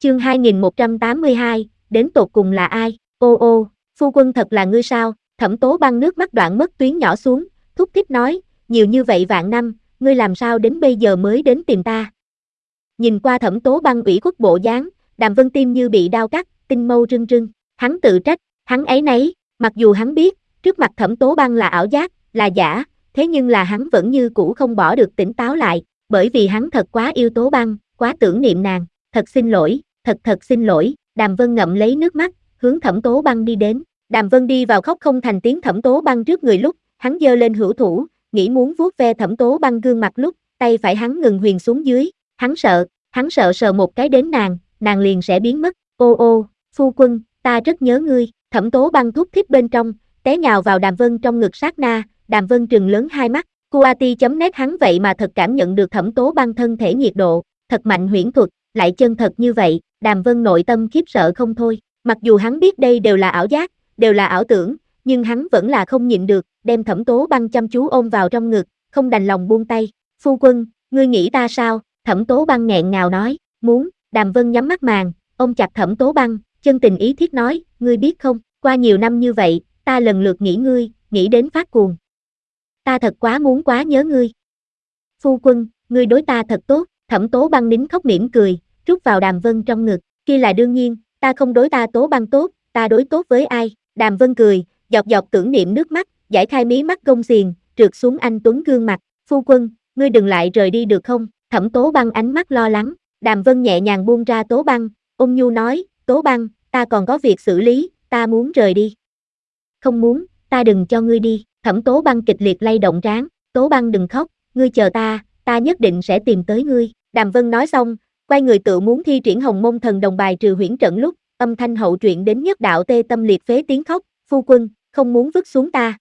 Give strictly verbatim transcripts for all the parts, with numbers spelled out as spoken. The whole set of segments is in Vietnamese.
Chương hai nghìn một trăm tám mươi hai, đến tột cùng là ai? Ô ô, phu quân thật là ngươi sao? Thẩm Tố Băng nước mắt đoạn mất tuyến nhỏ xuống, thúc thích nói, nhiều như vậy vạn năm, ngươi làm sao đến bây giờ mới đến tìm ta? Nhìn qua Thẩm Tố Băng ủy khuất bộ dáng, Đàm Vân tim như bị đao cắt, tinh mâu rưng rưng, hắn tự trách, hắn áy náy, mặc dù hắn biết, trước mặt Thẩm Tố Băng là ảo giác, là giả, thế nhưng là hắn vẫn như cũ không bỏ được tỉnh táo lại, bởi vì hắn thật quá yêu Tố Băng, quá tưởng niệm nàng, thật xin lỗi, thật thật xin lỗi, Đàm Vân ngậm lấy nước mắt, hướng Thẩm Tố Băng đi đến. Đàm Vân đi vào khóc không thành tiếng Thẩm Tố Băng trước người lúc, hắn giơ lên hữu thủ, nghĩ muốn vuốt ve Thẩm Tố Băng gương mặt lúc, tay phải hắn ngừng huyền xuống dưới, hắn sợ, hắn sợ sờ một cái đến nàng, nàng liền sẽ biến mất. Ô ô, phu quân, ta rất nhớ ngươi. Thẩm Tố Băng thúc thích bên trong, té nhào vào Đàm Vân trong ngực sát na, Đàm Vân trừng lớn hai mắt, Kuati chấm nét hắn vậy mà thật cảm nhận được Thẩm Tố Băng thân thể nhiệt độ, thật mạnh huyễn thuật, lại chân thật như vậy, Đàm Vân nội tâm khiếp sợ không thôi, mặc dù hắn biết đây đều là ảo giác, đều là ảo tưởng, nhưng hắn vẫn là không nhịn được, đem Thẩm Tố Băng chăm chú ôm vào trong ngực, không đành lòng buông tay. Phu quân, ngươi nghĩ ta sao? Thẩm Tố Băng nghẹn ngào nói, muốn. Đàm Vân nhắm mắt màn, ôm chặt Thẩm Tố Băng, chân tình ý thiết nói, ngươi biết không, qua nhiều năm như vậy, ta lần lượt nghĩ ngươi, nghĩ đến phát cuồng. Ta thật quá muốn quá nhớ ngươi. Phu quân, ngươi đối ta thật tốt. Thẩm Tố Băng nín khóc mỉm cười, rút vào Đàm Vân trong ngực, kia là đương nhiên, ta không đối ta Tố Băng tốt, ta đối tốt với ai? Đàm Vân cười, giọt giọt tưởng niệm nước mắt, giải khai mí mắt gông xiềng, trượt xuống anh tuấn gương mặt. Phu quân, ngươi đừng lại rời đi được không? Thẩm Tố Băng ánh mắt lo lắng. Đàm Vân nhẹ nhàng buông ra Tố Băng, ôn nhu nói, Tố Băng, ta còn có việc xử lý, ta muốn rời đi. Không muốn, ta đừng cho ngươi đi. Thẩm Tố Băng kịch liệt lay động trán, Tố Băng đừng khóc, ngươi chờ ta, ta nhất định sẽ tìm tới ngươi. Đàm Vân nói xong, quay người tự muốn thi triển Hồng Môn Thần Đồng bài trừ huyễn trận lúc, âm thanh hậu truyện đến nhất đạo tê tâm liệt phế tiếng khóc, phu quân, không muốn vứt xuống ta.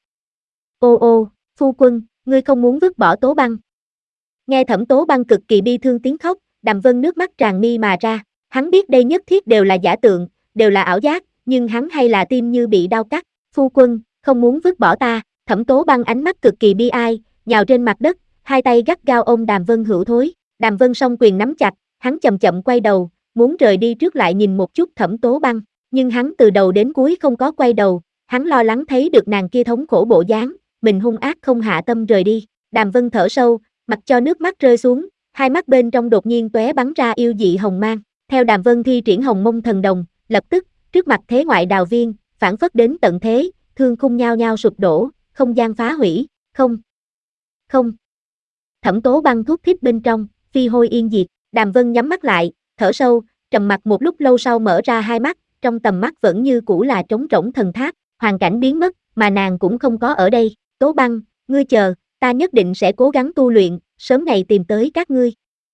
Ô ô, phu quân, ngươi không muốn vứt bỏ Tố Băng. Nghe Thẩm Tố Băng cực kỳ bi thương tiếng khóc, Đàm Vân nước mắt tràn mi mà ra, hắn biết đây nhất thiết đều là giả tượng, đều là ảo giác, nhưng hắn hay là tim như bị đau cắt, phu quân, không muốn vứt bỏ ta. Thẩm Tố Băng ánh mắt cực kỳ bi ai, nhào trên mặt đất, hai tay gắt gao ôm Đàm Vân hữu thối. Đàm Vân song quyền nắm chặt, hắn chậm chậm quay đầu, muốn rời đi trước lại nhìn một chút Thẩm Tố Băng, nhưng hắn từ đầu đến cuối không có quay đầu, hắn lo lắng thấy được nàng kia thống khổ bộ dáng, mình hung ác không hạ tâm rời đi. Đàm Vân thở sâu, mặc cho nước mắt rơi xuống, hai mắt bên trong đột nhiên tóe bắn ra yêu dị hồng mang. Theo Đàm Vân thi triển Hồng Mông Thần Đồng, lập tức, trước mặt thế ngoại đào viên, phản phất đến tận thế, thương khung nhao nhao sụp đổ, không gian phá hủy, không, không. Thẩm Tố Băng thúc thích bên trong, phi hôi yên diệt. Đàm Vân nhắm mắt lại, thở sâu, trầm mặc một lúc lâu sau mở ra hai mắt, trong tầm mắt vẫn như cũ là trống rỗng thần tháp, hoàn cảnh biến mất, mà nàng cũng không có ở đây. Tố Băng, ngươi chờ, ta nhất định sẽ cố gắng tu luyện, sớm ngày tìm tới các ngươi.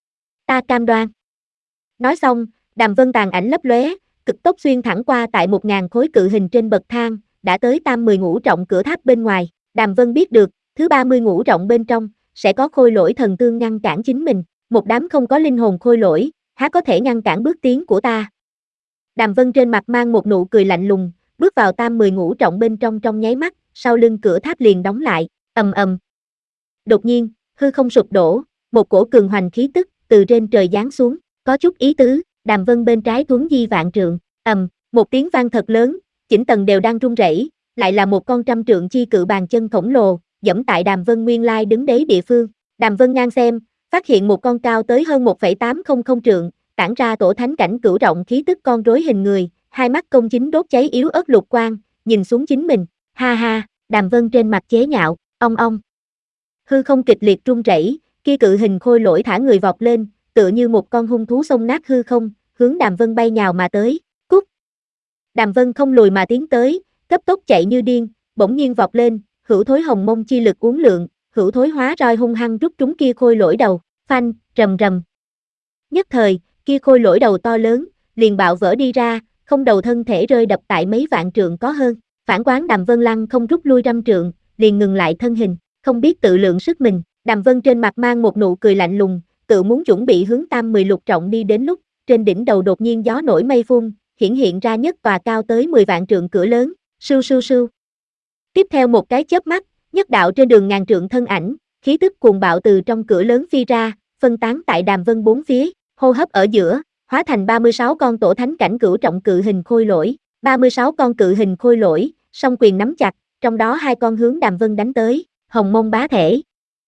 Ta cam đoan. Nói xong, Đàm Vân tàn ảnh lấp lóe, cực tốc xuyên thẳng qua tại một ngàn khối cự hình trên bậc thang, đã tới tam mười ngũ trọng cửa tháp bên ngoài. Đàm Vân biết được, thứ ba mươi ngũ trọng bên trong, sẽ có khôi lỗi thần tương ngăn cản chính mình, một đám không có linh hồn khôi lỗi, há có thể ngăn cản bước tiến của ta. Đàm Vân trên mặt mang một nụ cười lạnh lùng, bước vào tam mười ngũ trọng bên trong trong nháy mắt, sau lưng cửa tháp liền đóng lại, ầm ầm. Đột nhiên, hư không sụp đổ, một cổ cường hoành khí tức từ trên trời giáng xuống, có chút ý tứ. Đàm Vân bên trái thuấn di vạn trượng, ầm, một tiếng vang thật lớn, chỉnh tầng đều đang rung rẩy, lại là một con trăm trượng chi cự bàn chân khổng lồ, dẫm tại Đàm Vân nguyên lai đứng đấy địa phương. Đàm Vân ngang xem, phát hiện một con cao tới hơn một phẩy tám không không trượng, tản ra tổ thánh cảnh cửu trọng khí tức con rối hình người, hai mắt công chính đốt cháy yếu ớt lục quang, nhìn xuống chính mình, ha ha. Đàm Vân trên mặt chế nhạo, ong ong. Hư không kịch liệt rung rẩy, kia cự hình khôi lỗi thả người vọt lên, tựa như một con hung thú xông nát hư không, hướng Đàm Vân bay nhào mà tới. Cút. Đàm Vân không lùi mà tiến tới, cấp tốc chạy như điên, bỗng nhiên vọt lên, hữu thối hồng mông chi lực uốn lượn, hữu thối hóa roi hung hăng rút trúng kia khôi lỗi đầu, phanh, rầm rầm. Nhất thời, kia khôi lỗi đầu to lớn, liền bạo vỡ đi ra, không đầu thân thể rơi đập tại mấy vạn trượng có hơn. Phản quán Đàm Vân lăng không rút lui trăm trượng, liền ngừng lại thân hình, không biết tự lượng sức mình. Đàm Vân trên mặt mang một nụ cười lạnh lùng, tự muốn chuẩn bị hướng tam mười lục trọng đi đến lúc, trên đỉnh đầu đột nhiên gió nổi mây phun, hiển hiện ra nhất tòa cao tới mười vạn trượng cửa lớn, sưu sưu sưu. Tiếp theo một cái chớp mắt, nhất đạo trên đường ngàn trượng thân ảnh, khí tức cuồng bạo từ trong cửa lớn phi ra, phân tán tại Đàm Vân bốn phía, hô hấp ở giữa, hóa thành ba mươi sáu con tổ thánh cảnh cửu trọng cự hình khôi lỗi, ba mươi sáu con cự hình khôi lỗi, song quyền nắm chặt, trong đó hai con hướng Đàm Vân đánh tới, hồng mông bá thể.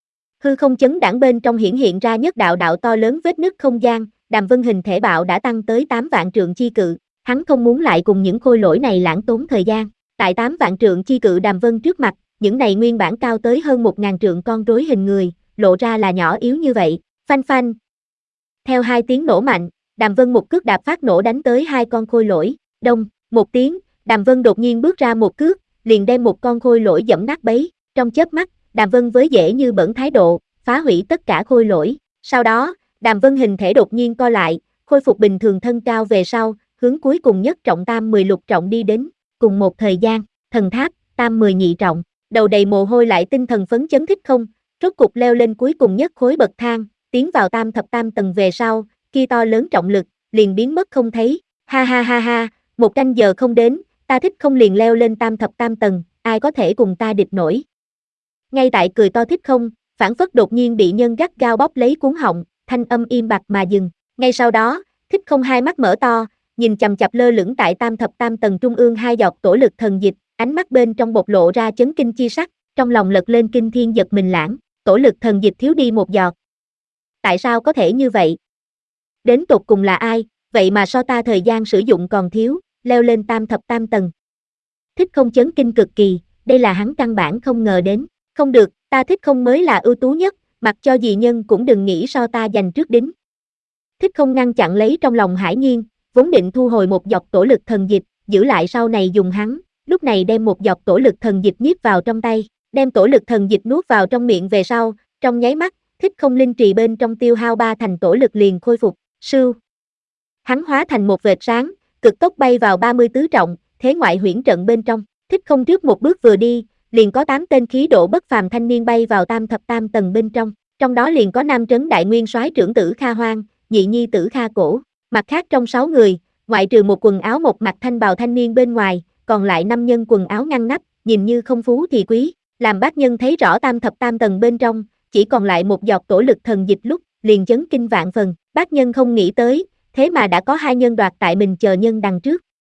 Hư không chấn đãng bên trong hiển hiện ra nhất đạo đạo to lớn vết nứt không gian, Đàm Vân hình thể bạo đã tăng tới tám vạn trượng chi cự, hắn không muốn lại cùng những khôi lỗi này lãng tốn thời gian, tại tám vạn trượng chi cự Đàm Vân trước mặt, những này nguyên bản cao tới hơn một ngàn trượng con rối hình người, lộ ra là nhỏ yếu như vậy, phanh phanh. Theo hai tiếng nổ mạnh, Đàm Vân một cước đạp phát nổ đánh tới hai con khôi lỗi, đông, một tiếng, Đàm Vân đột nhiên bước ra một cước, liền đem một con khôi lỗi dẫm nát bấy, trong chớp mắt, Đàm Vân với dễ như bỡn thái độ, phá hủy tất cả khôi lỗi, sau đó, Đàm Vân hình thể đột nhiên co lại, khôi phục bình thường thân cao về sau, hướng cuối cùng nhất trọng tam mười lục trọng đi đến, cùng một thời gian, thần tháp, tam mười nhị trọng, đầu đầy mồ hôi lại tinh thần phấn chấn Thích Không, rốt cục leo lên cuối cùng nhất khối bậc thang, tiến vào tam thập tam tầng về sau, kia to lớn trọng lực, liền biến mất không thấy, ha ha ha ha, một canh giờ không đến, ta Thích Không liền leo lên tam thập tam tầng, ai có thể cùng ta địch nổi. Ngay tại cười to Thích Không, phản phất đột nhiên bị nhân gắt gao bóp lấy cuống họng, thanh âm im bặt mà dừng, ngay sau đó, Thích Không hai mắt mở to, nhìn chằm chằm lơ lửng tại tam thập tam tầng trung ương hai giọt tổ lực thần dịch, ánh mắt bên trong bộc lộ ra chấn kinh chi sắc, trong lòng lật lên kinh thiên giật mình lãng, tổ lực thần dịch thiếu đi một giọt. Tại sao có thể như vậy? Đến tột cùng là ai, vậy mà so ta thời gian sử dụng còn thiếu, leo lên tam thập tam tầng. Thích Không chấn kinh cực kỳ, đây là hắn căn bản không ngờ đến, không được, ta Thích Không mới là ưu tú nhất, mặc cho gì nhân cũng đừng nghĩ so ta giành trước đính. Thích Không ngăn chặn lấy trong lòng hải nghiên, vốn định thu hồi một giọt tổ lực thần dịch, giữ lại sau này dùng hắn, lúc này đem một giọt tổ lực thần dịch nhiếp vào trong tay, đem tổ lực thần dịch nuốt vào trong miệng về sau, trong nháy mắt, Thích Không linh trì bên trong tiêu hao ba thành tổ lực liền khôi phục, sưu. Hắn hóa thành một vệt sáng, cực tốc bay vào ba mươi tứ trọng, thế ngoại huyễn trận bên trong, Thích Không trước một bước vừa đi, liền có tám tên khí độ bất phàm thanh niên bay vào tam thập tam tầng bên trong, trong đó liền có nam trấn đại nguyên soái trưởng tử Kha Hoang, nhị nhi tử Kha Cổ, mặt khác trong sáu người, ngoại trừ một quần áo một mặt thanh bào thanh niên bên ngoài, còn lại năm nhân quần áo ngăn nắp, nhìn như không phú thì quý, làm bác nhân thấy rõ tam thập tam tầng bên trong, chỉ còn lại một giọt tổ lực thần dịch lúc, liền chấn kinh vạn phần, bác nhân không nghĩ tới, thế mà đã có hai nhân đoạt tại mình chờ nhân đằng trước,